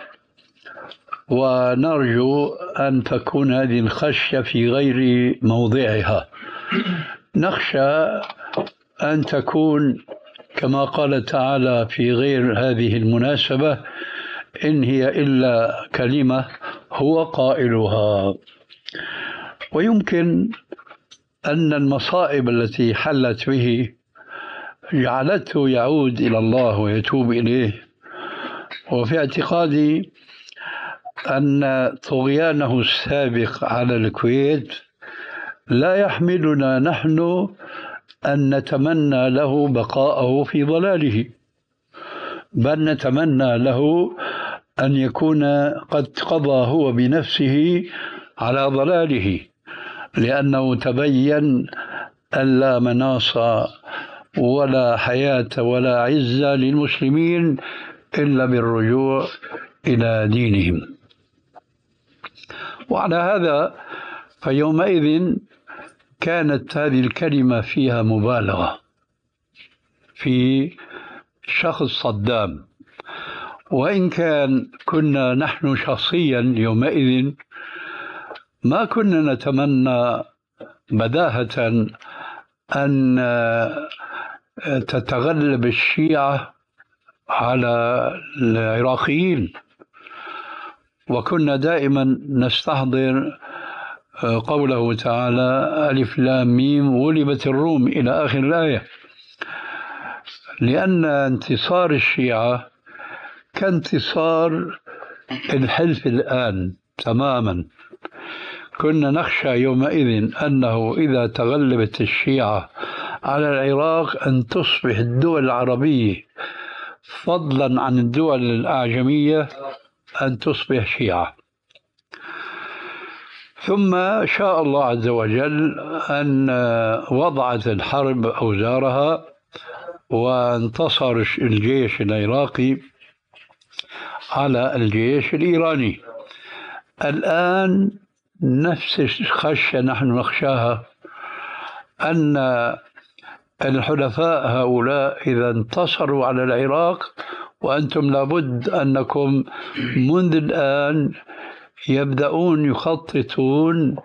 ونرجو أن تكون هذه الخشية في غير موضعها. نخشى أن تكون كما قال تعالى في غير هذه المناسبة: إن هي إلا كلمة هو قائلها. ويمكن أن المصائب التي حلت به جعلته يعود إلى الله ويتوب إليه. وفي اعتقادي أن طغيانه السابق على الكويت لا يحملنا نحن أن نتمنى له بقاءه في ضلاله، بل نتمنى له أن يكون قد قضى هو بنفسه على ضلاله، لأنه تبين أن لا مناص ولا حياة ولا عزة للمسلمين إلا بالرجوع إلى دينهم. وعلى هذا فيومئذ كانت هذه الكلمة فيها مبالغة في شخص صدام، وإن كان كنا نحن شخصيا يومئذ ما كنا نتمنى بداهة أن تتغلب الشيعة على العراقيين، وكنا دائما نستحضر قوله تعالى: ألف لام ميم غلبت الروم إلى آخر الآية، لأن انتصار الشيعة كانتصار الحلف الآن تماما. كنا نخشى يومئذ أنه إذا تغلبت الشيعة على العراق أن تصبح الدول العربية فضلا عن الدول الأعجمية أن تصبح شيعة. ثم شاء الله عز وجل أن وضعت الحرب أوزارها وانتصر الجيش العراقي على الجيش الإيراني. الآن نفس الخشية نحن نخشاها، أن الحلفاء هؤلاء إذا انتصروا على العراق، وأنتم لابد أنكم منذ الآن يبدأون يخططون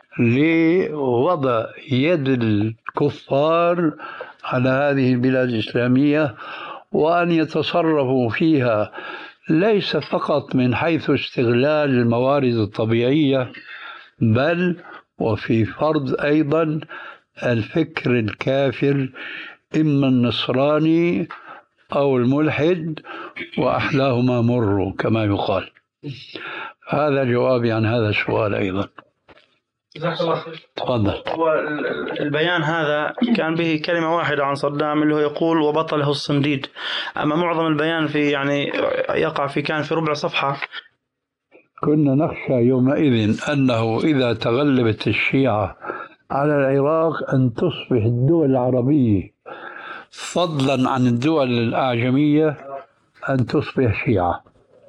لوضع يد الكفار على هذه البلاد الإسلامية، وأن يتصرفوا فيها ليس فقط من حيث استغلال الموارد الطبيعية، بل وفي فرض أيضا الفكر الكافر، إما النصراني أو الملحد، وأحلاهما مر كما يقال. هذا جوابي عن هذا السؤال أيضا. جزاك الله خير. تفضل. هو البيان هذا كان به كلمة واحدة عن صدام اللي هو يقول وبطله الصنديد، أما معظم البيان في يعني يقع في كان في ربع صفحة. كنا نخشى يومئذ أنه إذا تغلبت الشيعة على العراق أن تصبح الدول العربية فضلا عن الدول الأعجمية أن تصبح شيعة.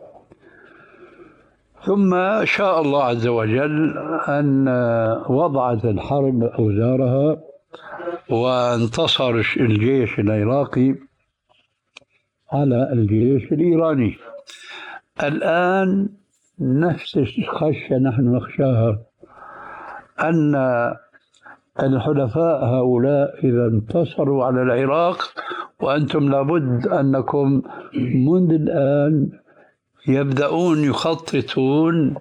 ثم شاء الله عز وجل أن وضعت الحرب أوزارها وانتصر الجيش العراقي على الجيش الإيراني. الآن نفس الخشية نحن نخشاها، أن الحلفاء هؤلاء إذا انتصروا على العراق، وأنتم لابد أنكم منذ الآن يبدأون يخططون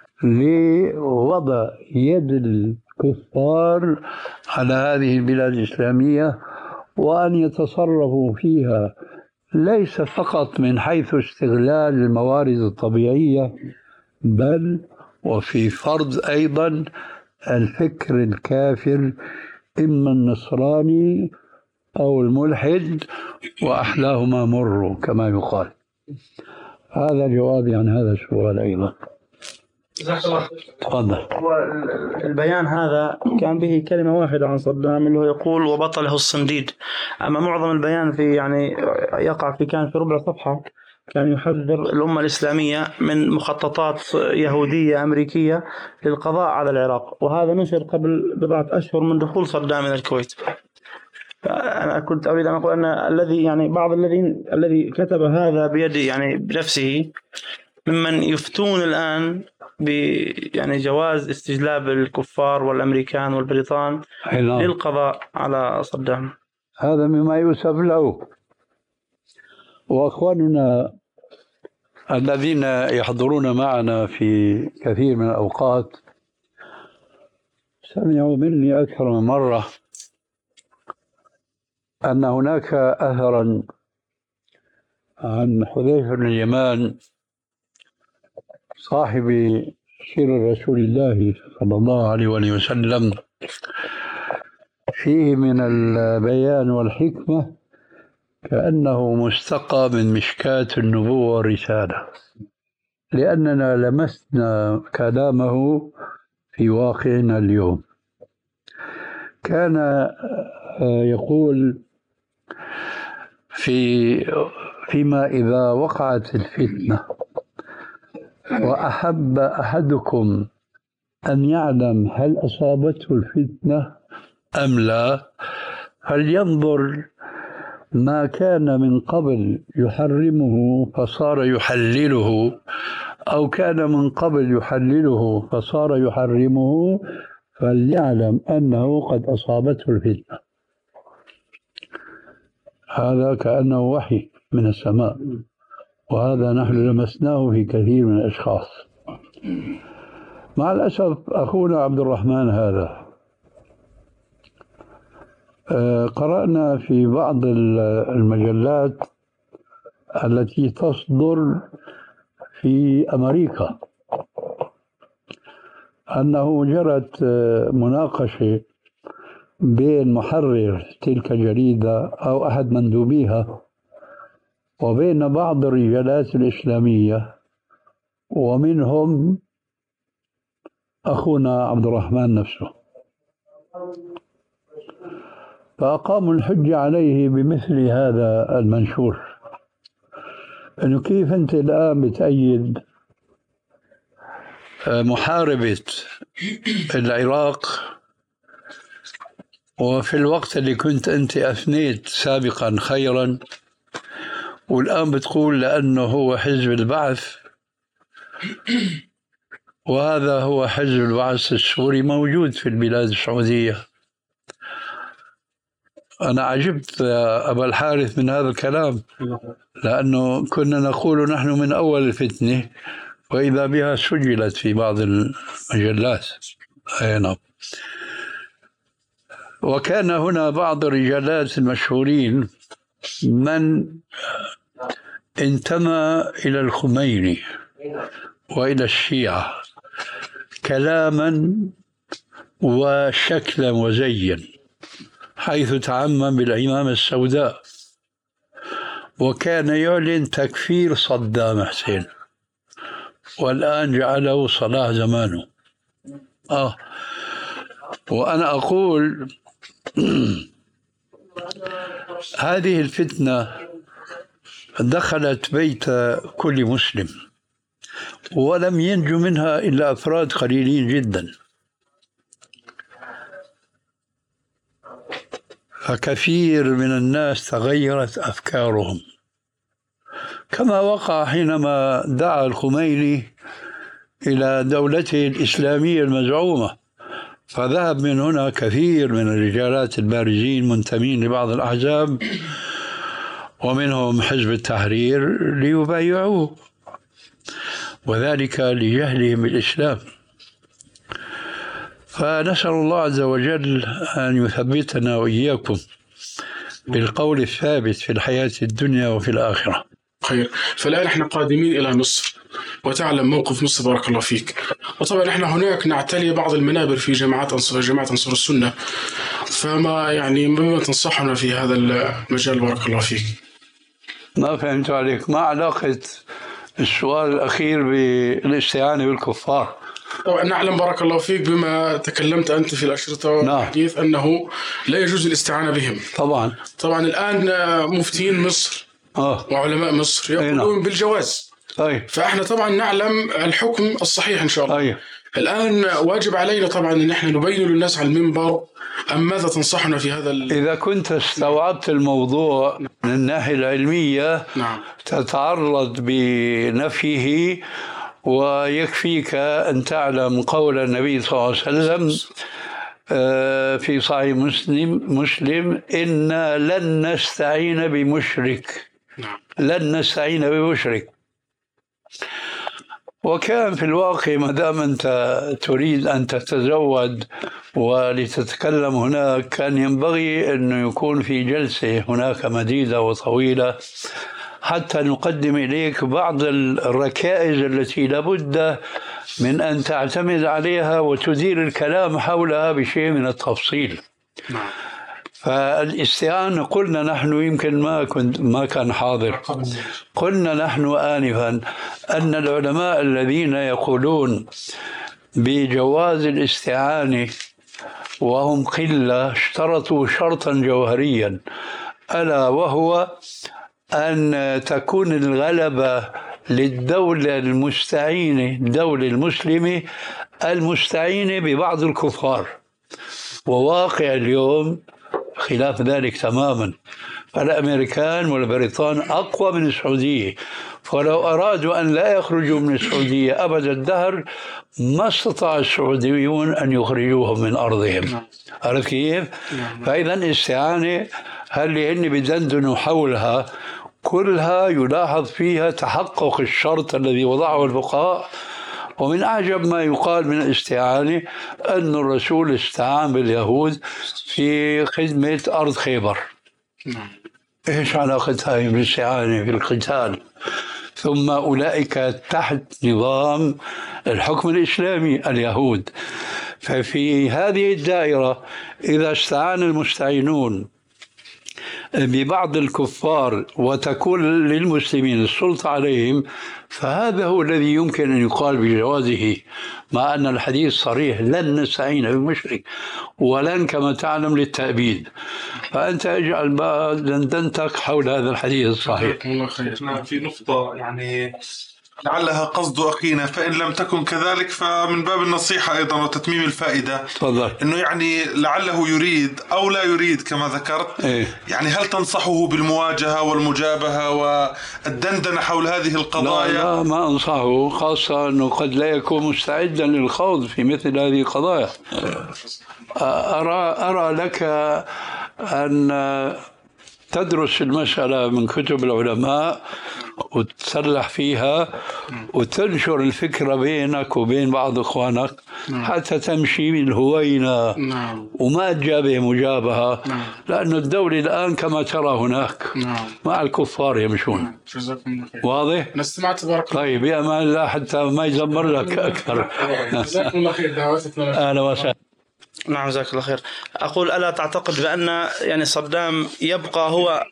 لوضع يد الكفار على هذه البلاد الإسلامية، وأن يتصرفوا فيها ليس فقط من حيث استغلال الموارد الطبيعية، بل وفي فرض أيضا الفكر الكافر، إما النصراني أو الملحد، وأحلاهما مر كما يقال. هذا جوابي عن هذا السؤال أيضا. جزاك الله خير. تفضل. هو البيان هذا كان به كلمة واحدة عن صدام اللي هو يقول وبطله الصنديد، أما معظم البيان في يعني يقع في كان في ربع صفحة، كان يحذر الأمة الإسلامية من مخططات يهودية أمريكية للقضاء على العراق، وهذا نشر قبل بضعة أشهر من دخول صدام إلى الكويت. أنا كنت أريد أن أقول أن الذي يعني بعض الذين الذي كتب هذا بيد يعني بنفسه ممن يفتون الآن ب يعني جواز استجلاب الكفار والأمريكان والبريطان للقضاء على صدام. هذا مما يوسف له. وأخواننا الذين يحضرون معنا في كثير من الأوقات سمعوا مني أكثر من مرة أن هناك أثرا عن حذيفة بن اليمان صاحب سير رسول الله صلى الله عليه وسلم فيه من البيان والحكمة كأنه مستقى من مشكاة النبوة والرسالة، لأننا لمسنا كلامه في واقعنا اليوم. كان يقول في فيما إذا وقعت الفتنة وأحب أحدكم أن يعلم هل أصابته الفتنة أم لا، فلينظر ما كان من قبل يحرمه فصار يحلله، أو كان من قبل يحلله فصار يحرمه، فليعلم أنه قد أصابته الفتنة. هذا كأنه وحي من السماء، وهذا نحن لمسناه في كثير من الأشخاص. مع الأسف أخونا عبد الرحمن هذا قرأنا في بعض المجلات التي تصدر في أمريكا أنه جرت مناقشة بين محرر تلك الجريدة أو أحد مندوبيها وبين بعض الرجالات الإسلامية، ومنهم أخونا عبد الرحمن نفسه، فأقاموا الحجة عليه بمثل هذا المنشور، أنه كيف أنت الآن بتأيد محاربة العراق وفي الوقت اللي كنت أنت أثنيت سابقا خيرا، والآن بتقول لأنه هو حزب البعث، وهذا هو حزب البعث السوري موجود في البلاد السعودية. أنا عجبت يا أبا الحارث من هذا الكلام، لأنه كنا نقول نحن من أول الفتنة وإذا بها سجلت في بعض المجلات. أي نعم. وكان هنا بعض الرجالات المشهورين من انتمى إلى الخميني وإلى الشيعة كلاما وشكلا وزيا، حيث تعمم بالعمامة السوداء، وكان يعلن تكفير صدام حسين، والآن جعله صلاح زمانه. آه وأنا أقول هذه الفتنة دخلت بيت كل مسلم، ولم ينجو منها إلا أفراد قليلين جدا، فكثير من الناس تغيرت أفكارهم، كما وقع حينما دعا الخميني إلى دولته الإسلامية المزعومة، فذهب من هنا كثير من الرجالات البارزين منتمين لبعض الأحزاب ومنهم حزب التحرير ليبايعوه، وذلك لجهلهم بالإسلام. فنسأل الله عز وجل أن يثبتنا وإياكم بالقول الثابت في الحياة الدنيا وفي الآخرة. خير. فالآن احنا قادمين إلى مصر، وتعلم موقف مصر بارك الله فيك، وطبعا احنا هناك نعتلي بعض المنابر في جماعات أنصار جماعة أنصار السنة، فما يعني مما تنصحنا في هذا المجال بارك الله فيك؟ ما فهمت عليك، ما علاقة السؤال الأخير بالاستعانة بالكفار؟ طبعا نعلم بارك الله فيك بما تكلمت أنت في الأشرطة والحديث أنه لا يجوز الاستعانة بهم. طبعا طبعا الآن مفتين مصر آه. وعلماء مصر يقولون بالجواز. أي. فإحنا طبعا نعلم الحكم الصحيح إن شاء الله. أي. الآن واجب علينا طبعا أن نحن نبين للناس على المنبر. أم ماذا تنصحنا في هذا ال... إذا كنت استوعبت الموضوع من الناحية العلمية نعم. تتعرض بنفيه، ويكفيك أن تعلم قول النبي صلى الله عليه وسلم في صحيح مسلم مسلم إنا لن نستعين بمشرك. نعم. لن نستعين بمشرك. وكان في الواقع ما دام أنت تريد أن تتزود ولتتكلم هناك، كان ينبغي أن يكون في جلسة هناك مديدة وطويلة حتى نقدم إليك بعض الركائز التي لابد من أن تعتمد عليها وتدير الكلام حولها بشيء من التفصيل. نعم. فالاستعانة قلنا نحن، يمكن ما كنت ما كان حاضر، قلنا نحن آنفا أن العلماء الذين يقولون بجواز الاستعانة وهم قلة اشترطوا شرطا جوهريا، ألا وهو أن تكون الغلبة للدولة المستعينة، الدولة المسلمة المستعينة ببعض الكفار، وواقع اليوم خلاف ذلك تماما. فالأمريكان والبريطان أقوى من السعودية، فلو أرادوا أن لا يخرجوا من السعودية أبد الدهر ما استطاع السعوديون أن يخرجوهم من أرضهم. عرفت كيف؟ فإذا الاستعانة هل هن بدندنوا حولها كلها يلاحظ فيها تحقق الشرط الذي وضعه الفقهاء. ومن أعجب ما يقال من الاستعانة أن الرسول استعان باليهود في خدمة أرض خيبر. نعم. إيش علاقتها بالاستعانة في القتال؟ ثم أولئك تحت نظام الحكم الإسلامي اليهود. ففي هذه الدائرة إذا استعان المستعينون ببعض الكفار وتكون للمسلمين السلطة عليهم، فهذا هو الذي يمكن أن يقال بجوازه، مع أن الحديث صريح لن نستعين بمشرك، ولن كما تعلم للتأبيد. فأنت اجعل دندنتك حول هذا الحديث الصحيح. الله خير. في نقطة يعني لعلها قصد أخينا، فإن لم تكن كذلك فمن باب النصيحة أيضا وتتميم الفائدة. تفضل. إنه يعني لعله يريد أو لا يريد كما ذكرت. إيه؟ يعني هل تنصحه بالمواجهة والمجابهة والدندنة حول هذه القضايا؟ لا, لا ما أنصحه، خاصة أنه قد لا يكون مستعدا للخوض في مثل هذه القضايا. أرى, أرى لك أن تدرس المسألة من كتب العلماء وتسلح فيها وتنشر الفكرة بينك وبين بعض إخوانك حتى تمشي الهوينة وما تجابه مجابهة، لأن الدولة الآن كما ترى هناك مع الكفار يمشون. واضح؟ نستمعت بارك الله. طيب يا أمان الله حتى ما يزمر لك أكثر. جزاكم الله خير. دعواتنا. أهلا وسهلا. نعم جزاك الله خير. أقول ألا تعتقد بأن يعني صدام يبقى هو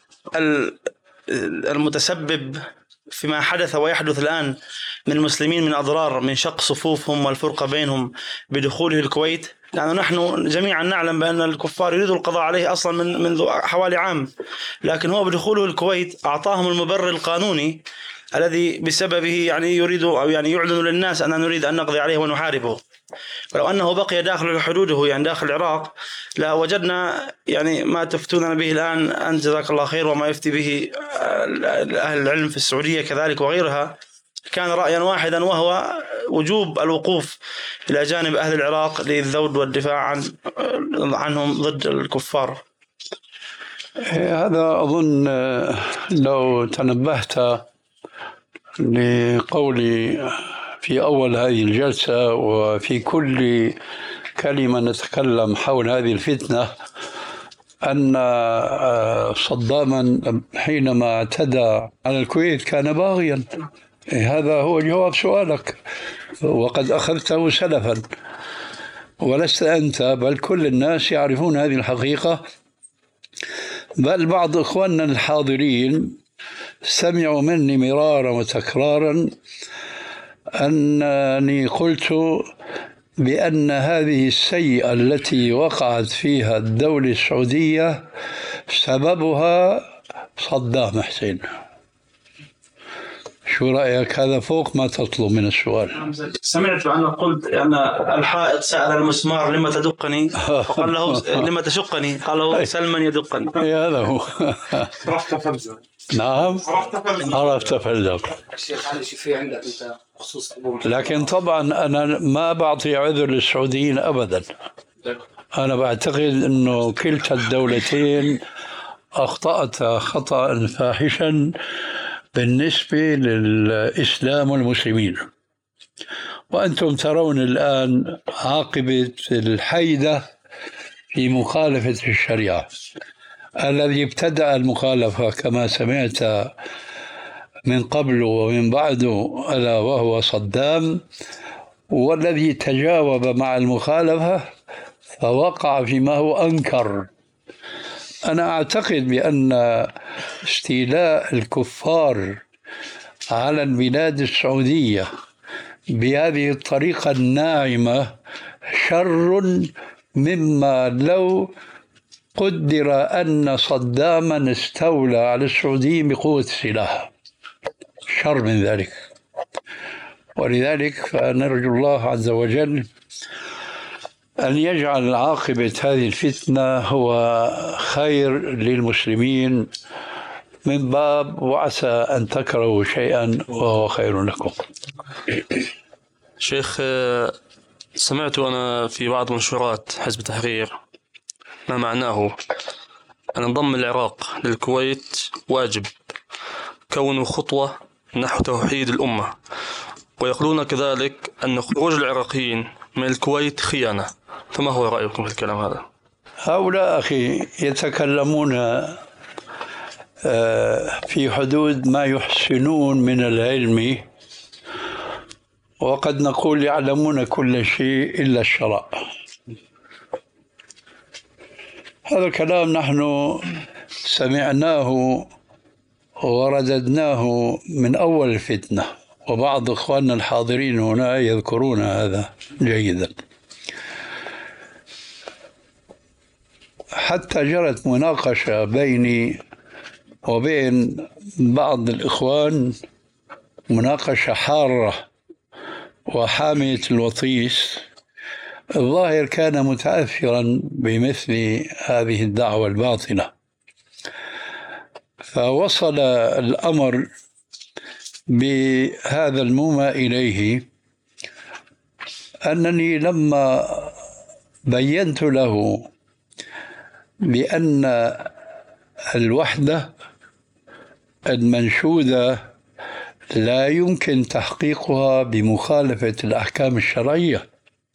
المتسبب فيما حدث ويحدث الآن من المسلمين من أضرار من شق صفوفهم والفرقة بينهم بدخوله الكويت؟ لأن نحن جميعا نعلم بأن الكفار يريدوا القضاء عليه أصلا من منذ حوالي عام، لكن هو بدخوله الكويت أعطاهم المبرر القانوني الذي بسببه يعني يريد أو يعني يعلن للناس أننا نريد أن نقضي عليه ونحاربه. ولو أنه بقي داخل حدوده يعني داخل العراق لا وجدنا يعني ما تفتوننا به الآن أنت جزاك الله خير، وما يفتي به أهل العلم في السعودية كذلك وغيرها، كان رأيا واحدا وهو وجوب الوقوف إلى جانب أهل العراق للذود والدفاع عن عنهم ضد الكفار. هذا أظن لو تنبهت لقولي في أول هذه الجلسة وفي كل كلمة نتكلم حول هذه الفتنة أن صداما حينما اعتدى على الكويت كان باغيا. هذا هو جواب سؤالك وقد أخذته سلفا، ولست أنت بل كل الناس يعرفون هذه الحقيقة، بل بعض إخواننا الحاضرين سمعوا مني مرارا وتكرارا أنني قلت بأن هذه السيئة التي وقعت فيها الدولة السعودية سببها صدام حسين. شو رأيك؟ هذا فوق ما تطلب من السؤال. سمعت بأن قلت أن الحائط سأل المسمار لما تدقني فقال له لما تشقني، قال له سلما يدقني. هذا هو. عرفت فلزم. نعم عرفت فلزم. الشيخ علي شو في عندك أنت بخصوص أبو؟ لكن طبعا أنا ما بعطي عذر للسعوديين أبدا. أنا بعتقد أنه كلتا الدولتين أخطأتا خطأ فاحشا بالنسبة للإسلام والمسلمين، وأنتم ترون الآن عاقبة الحيدة في مخالفة الشريعة. الذي ابتدأ المخالفة كما سمعت من قبل ومن بعده ألا وهو صدام، والذي تجاوب مع المخالفة فوقع فيما هو أنكر. أنا أعتقد بأن استيلاء الكفار على البلاد السعودية بهذه الطريقة الناعمة شر مما لو قدر أن صداما استولى على السعوديين بقوة السلاح، شر من ذلك. ولذلك فنرجو الله عز وجل أن يجعل عاقبة هذه الفتنة هو خير للمسلمين من باب وعسى أن تكرهوا شيئا وهو خير لكم. شيخ، سمعت أنا في بعض منشورات حزب التحرير ما معناه أن انضم العراق للكويت واجب كونه خطوة نحو توحيد الأمة، ويقولون كذلك أن خروج العراقيين من الكويت خيانة، فما هو رأيكم في الكلام هذا؟ هؤلاء أخي يتكلمون في حدود ما يحسنون من العلم، وقد نقول يعلمون كل شيء إلا الشرع. هذا الكلام نحن سمعناه ورددناه من أول الفتنة، وبعض إخواننا الحاضرين هنا يذكرون هذا جيدا. حتى جرت مناقشة بيني وبين بعض الإخوان، مناقشة حارة وحامية الوطيس. الظاهر كان متأثرا بمثل هذه الدعوة الباطلة، فوصل الأمر بهذا المومى إليه أنني لما بينت له بأن الوحدة المنشودة لا يمكن تحقيقها بمخالفة الأحكام الشرعية،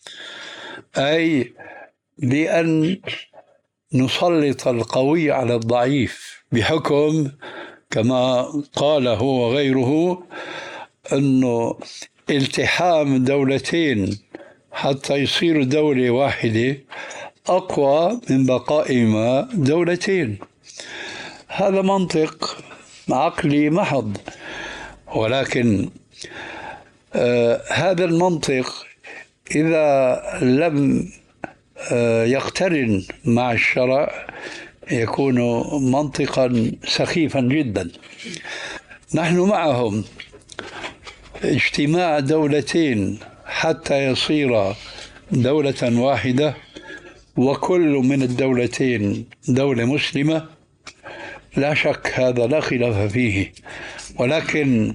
أي بأن نسلط القوي على الضعيف بحكم كما قال هو وغيره أنه التحام دولتين حتى يصير دولة واحدة أقوى من بقائهما دولتين. هذا منطق عقلي محض، ولكن آه هذا المنطق إذا لم آه يقترن مع الشرع يكون منطقا سخيفا جدا. نحن معهم اجتماع دولتين حتى يصير دولة واحدة وكل من الدولتين دولة مسلمة، لا شك هذا لا خلاف فيه، ولكن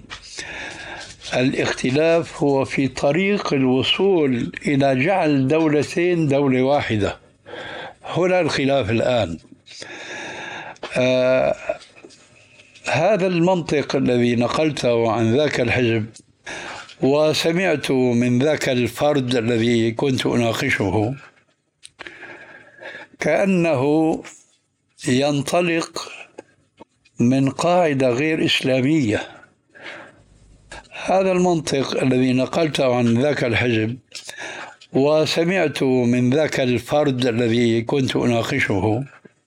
الاختلاف هو في طريق الوصول إلى جعل دولتين دولة واحدة. هنا الخلاف الآن. آه هذا المنطق الذي نقلته عن ذاك الحزب وسمعت من ذاك الفرد الذي كنت أناقشه كأنه ينطلق من قاعدة غير إسلامية. هذا المنطق الذي نقلته عن ذاك الحزب وسمعت من ذاك الفرد الذي كنت أناقشه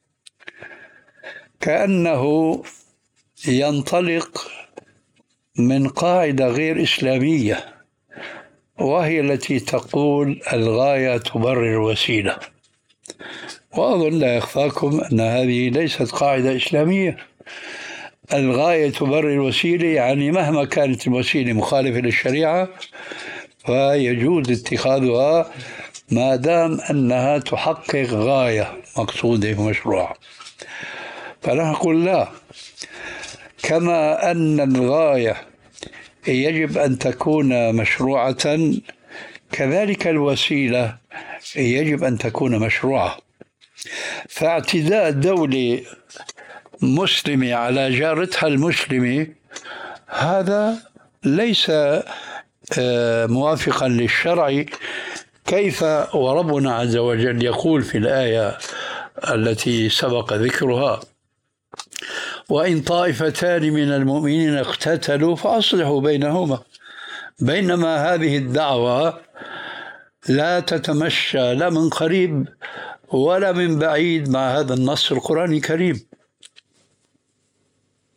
كأنه ينطلق من قاعدة غير إسلامية، وهي التي تقول الغاية تبرر الوسيلة. وأظن لا يخفاكم أن هذه ليست قاعدة إسلامية. الغاية تبرر الوسيلة يعني مهما كانت الوسيلة مخالفة للشريعة فيجوز اتخاذها ما دام أنها تحقق غاية مقصودة ومشروعة. فنحن نقول لا، كما أن الغاية يجب أن تكون مشروعة كذلك الوسيلة يجب أن تكون مشروعة. فاعتداء دولة مسلمة على جارتها المسلمة هذا ليس موافقا للشرع، كيف وربنا عز وجل يقول في الآية التي سبق ذكرها: وإن طائفتان من المؤمنين اقتتلوا فأصلحوا بينهما. بينما هذه الدعوة لا تتمشى لا من قريب ولا من بعيد مع هذا النص القرآني الكريم.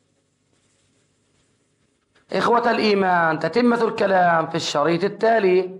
إخوة الإيمان، تتمة الكلام في الشريط التالي.